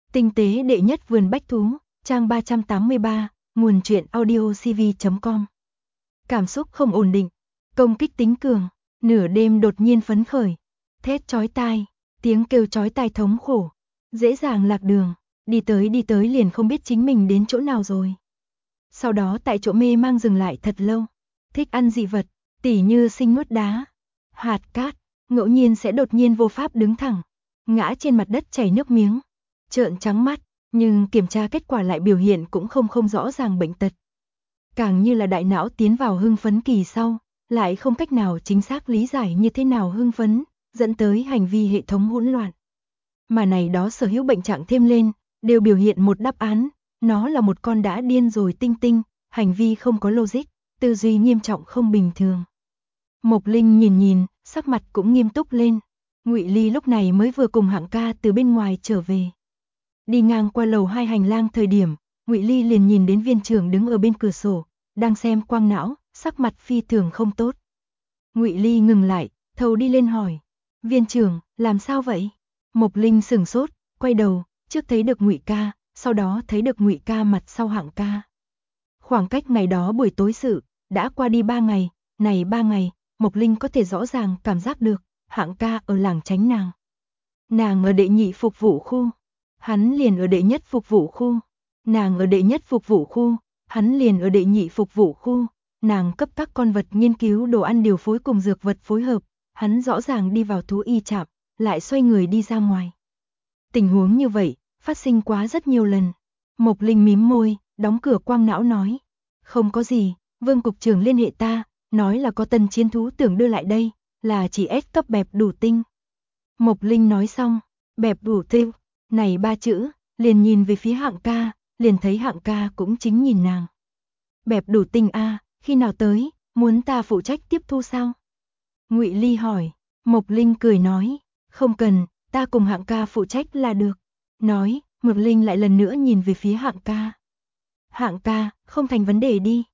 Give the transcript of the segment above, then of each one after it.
Tinh tế đệ nhất vườn bách thú, trang 383, nguồn truyện audiocv.com. Cảm xúc không ổn định, công kích tính cường, nửa đêm đột nhiên phấn khởi, thét chói tai, tiếng kêu chói tai thống khổ, dễ dàng lạc đường, đi tới liền không biết chính mình đến chỗ nào rồi. Sau đó tại chỗ mê mang dừng lại thật lâu, thích ăn dị vật, tỉ như sinh nuốt đá, hạt cát, ngẫu nhiên sẽ đột nhiên vô pháp đứng thẳng, ngã trên mặt đất chảy nước miếng, trợn trắng mắt, nhưng kiểm tra kết quả lại biểu hiện cũng không rõ ràng bệnh tật. Càng như là đại não tiến vào hưng phấn kỳ sau, lại không cách nào chính xác lý giải như thế nào hưng phấn, dẫn tới hành vi hệ thống hỗn loạn. Mà này đó sở hữu bệnh trạng thêm lên, đều biểu hiện một đáp án, nó là một con đã điên rồi tinh tinh, hành vi không có logic, tư duy nghiêm trọng không bình thường. Mộc Linh nhìn, sắc mặt cũng nghiêm túc lên. Ngụy Ly lúc này mới vừa cùng Hạng ca từ bên ngoài trở về. Đi ngang qua lầu 2 hành lang thời điểm, Ngụy Ly liền nhìn đến viên trưởng đứng ở bên cửa sổ, đang xem quang não, sắc mặt phi thường không tốt. Ngụy Ly ngừng lại, thầu đi lên hỏi, viên trưởng, làm sao vậy? Mộc Linh sửng sốt, quay đầu, trước thấy được Ngụy ca, sau đó thấy được Ngụy ca mặt sau Hạng ca. Khoảng cách ngày đó buổi tối sự, đã qua đi 3 ngày, này 3 ngày, Mộc Linh có thể rõ ràng cảm giác được, Hạng ca ở làng tránh nàng. Nàng ở đệ nhị phục vụ khu, hắn liền ở đệ nhất phục vụ khu. Nàng ở đệ nhất phục vụ khu, hắn liền ở đệ nhị phục vụ khu. Nàng cấp các con vật nghiên cứu đồ ăn điều phối cùng dược vật phối hợp, hắn rõ ràng đi vào thú y trạm, lại xoay người đi ra ngoài. Tình huống như vậy, phát sinh quá rất nhiều lần. Mộc Linh mím môi, đóng cửa quang não nói. Không có gì, Vương cục trưởng liên hệ ta, nói là có tân chiến thú tưởng đưa lại đây, là chỉ S cấp bẹp đủ tinh. Mộc Linh nói xong, bẹp đủ tinh, này 3 chữ, liền nhìn về phía Hạng ca, liền thấy Hạng ca cũng chính nhìn nàng. Bẹp đủ tinh a, khi nào tới, muốn ta phụ trách tiếp thu sao? Ngụy Ly hỏi, Mộc Linh cười nói, không cần, ta cùng Hạng ca phụ trách là được. Nói, Mộc Linh lại lần nữa nhìn về phía Hạng ca. Hạng ca, không thành vấn đề đi.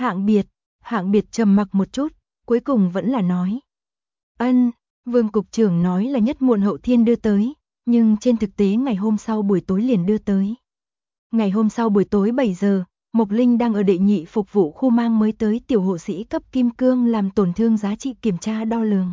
Hạng biệt trầm mặc một chút, cuối cùng vẫn là nói. Ân, Vương cục trưởng nói là nhất muộn hậu thiên đưa tới, nhưng trên thực tế ngày hôm sau buổi tối liền đưa tới. Ngày hôm sau buổi tối 7 giờ, Mộc Linh đang ở đệ nhị phục vụ khu mang mới tới tiểu hộ sĩ cấp kim cương làm tổn thương giá trị kiểm tra đo lường.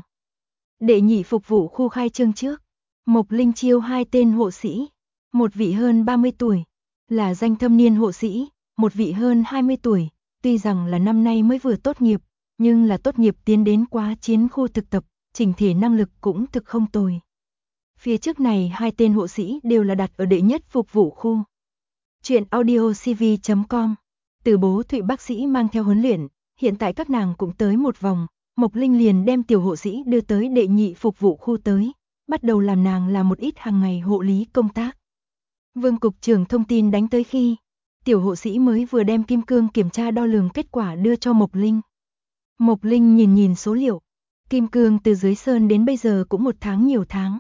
Đệ nhị phục vụ khu khai trương trước, Mộc Linh chiêu 2 tên hộ sĩ, một vị hơn 30 tuổi, là danh thâm niên hộ sĩ, một vị hơn 20 tuổi, tuy rằng là năm nay mới vừa tốt nghiệp, nhưng là tốt nghiệp tiến đến quá chiến khu thực tập, chỉnh thể năng lực cũng thực không tồi. Phía trước này 2 tên hộ sĩ đều là đặt ở đệ nhất phục vụ khu. Chuyện audiocv.com. Từ bố Thụy bác sĩ mang theo huấn luyện, hiện tại các nàng cũng tới một vòng, Mộc Linh liền đem tiểu hộ sĩ đưa tới đệ nhị phục vụ khu tới, bắt đầu làm nàng làm một ít hàng ngày hộ lý công tác. Vương cục trưởng thông tin đánh tới khi, tiểu hộ sĩ mới vừa đem kim cương kiểm tra đo lường kết quả đưa cho Mộc Linh. Mộc Linh nhìn số liệu, kim cương từ dưới sơn đến bây giờ cũng 1 tháng nhiều tháng.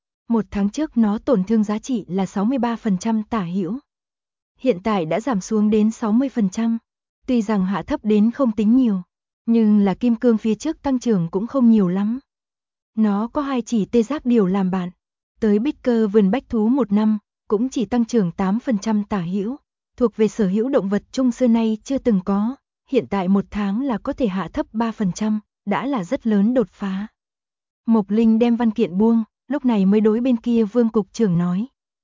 1 tháng trước nó tổn thương giá trị là 63% tả hữu. Hiện tại đã giảm xuống đến 60%, tuy rằng hạ thấp đến không tính nhiều, nhưng là kim cương phía trước tăng trưởng cũng không nhiều lắm. Nó có 2 chỉ tê giác điều làm bạn, tới bích cơ vườn bách thú 1 năm, cũng chỉ tăng trưởng 8% tả hữu, thuộc về sở hữu động vật chung xưa nay chưa từng có, hiện tại 1 tháng là có thể hạ thấp 3%, đã là rất lớn đột phá. Mộc Linh đem văn kiện buông, lúc này mới đối bên kia Vương cục trưởng nói.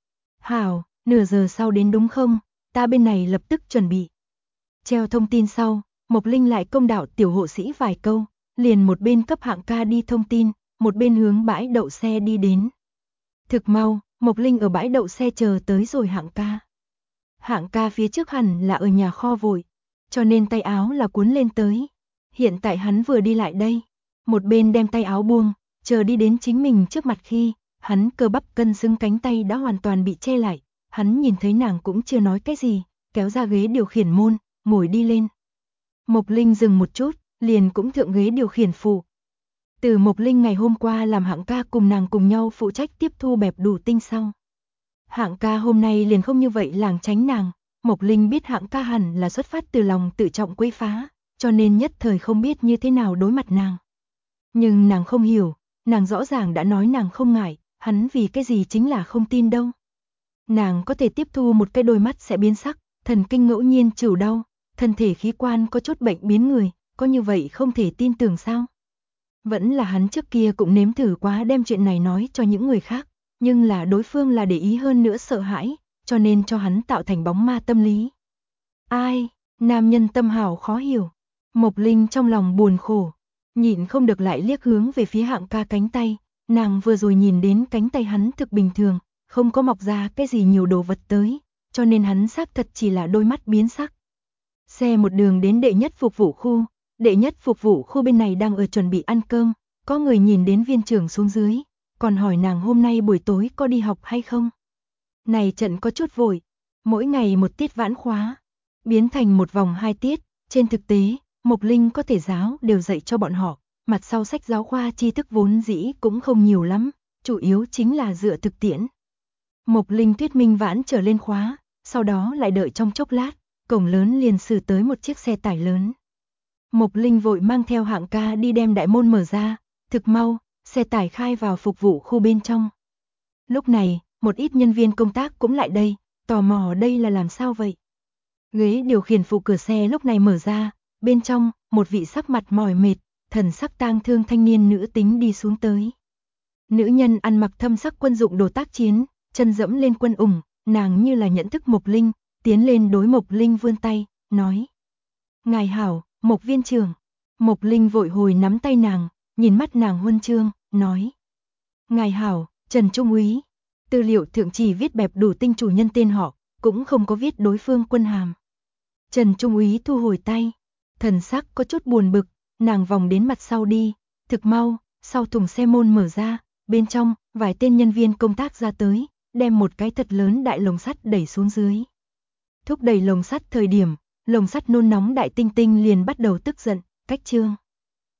Hảo, nửa giờ sau đến đúng không, ta bên này lập tức chuẩn bị. Treo thông tin sau, Mộc Linh lại công đạo tiểu hộ sĩ vài câu, liền một bên cấp Hạng ca đi thông tin, một bên hướng bãi đậu xe đi đến. Thực mau, Mộc Linh ở bãi đậu xe chờ tới rồi Hạng ca. Hạng ca phía trước hẳn là ở nhà kho vội, cho nên tay áo là cuốn lên tới. Hiện tại hắn vừa đi lại đây, một bên đem tay áo buông, chờ đi đến chính mình trước mặt khi, hắn cơ bắp cân xứng cánh tay đã hoàn toàn bị che lại. Hắn nhìn thấy nàng cũng chưa nói cái gì, kéo ra ghế điều khiển môn, ngồi đi lên. Mộc Linh dừng một chút, liền cũng thượng ghế điều khiển phụ. Từ Mộc Linh ngày hôm qua làm Hạng ca cùng nàng cùng nhau phụ trách tiếp thu bẹp đủ tinh sau. Hạng ca hôm nay liền không như vậy lảng tránh nàng, Mộc Linh biết Hạng ca hẳn là xuất phát từ lòng tự trọng quấy phá, cho nên nhất thời không biết như thế nào đối mặt nàng. Nhưng nàng không hiểu, nàng rõ ràng đã nói nàng không ngại, hắn vì cái gì chính là không tin đâu. Nàng có thể tiếp thu một cái đôi mắt sẽ biến sắc, thần kinh ngẫu nhiên chịu đau, thân thể khí quan có chút bệnh biến người, có như vậy không thể tin tưởng sao? Vẫn là hắn trước kia cũng nếm thử quá đem chuyện này nói cho những người khác, nhưng là đối phương là để ý hơn nữa sợ hãi, cho nên cho hắn tạo thành bóng ma tâm lý. Ai, nam nhân tâm hảo khó hiểu. Mộc Linh trong lòng buồn khổ, nhịn không được lại liếc hướng về phía Hạng ca cánh tay, nàng vừa rồi nhìn đến cánh tay hắn thực bình thường, không có mọc ra cái gì nhiều đồ vật tới, cho nên hắn xác thật chỉ là đôi mắt biến sắc. Xe một đường đến đệ nhất phục vụ khu, đệ nhất phục vụ khu bên này đang ở chuẩn bị ăn cơm, có người nhìn đến viên trưởng xuống dưới, còn hỏi nàng hôm nay buổi tối có đi học hay không. Này trận có chút vội, mỗi ngày một tiết vãn khóa, biến thành một vòng 2 tiết, trên thực tế, Mộc Linh có thể giáo đều dạy cho bọn họ, mặt sau sách giáo khoa tri thức vốn dĩ cũng không nhiều lắm, chủ yếu chính là dựa thực tiễn. Mộc Linh thuyết minh vãn trở lên khóa, sau đó lại đợi trong chốc lát, cổng lớn liền xử tới một chiếc xe tải lớn. Mộc Linh vội mang theo Hạng ca đi đem đại môn mở ra, thực mau, xe tải khai vào phục vụ khu bên trong. Lúc này, một ít nhân viên công tác cũng lại đây, tò mò đây là làm sao vậy. Ghế điều khiển phụ cửa xe lúc này mở ra, bên trong, một vị sắc mặt mỏi mệt, thần sắc tang thương thanh niên nữ tính đi xuống tới. Nữ nhân ăn mặc thâm sắc quân dụng đồ tác chiến, chân dẫm lên quân ủng, nàng như là nhận thức Mộc Linh, tiến lên đối Mộc Linh vươn tay, nói. Ngài hảo, Mộc viên trưởng. Mộc Linh vội hồi nắm tay nàng, nhìn mắt nàng huân chương, nói. Ngài hảo, Trần Trung úy. Tư liệu thượng chỉ viết bẹp đủ tinh chủ nhân tên họ, cũng không có viết đối phương quân hàm. Trần Trung úy thu hồi tay, thần sắc có chút buồn bực, nàng vòng đến mặt sau đi, thực mau, sau thùng xe môn mở ra, bên trong, vài tên nhân viên công tác ra tới, đem một cái thật lớn đại lồng sắt đẩy xuống dưới. Thúc đẩy lồng sắt thời điểm, lồng sắt nôn nóng đại tinh tinh liền bắt đầu tức giận, cách trương.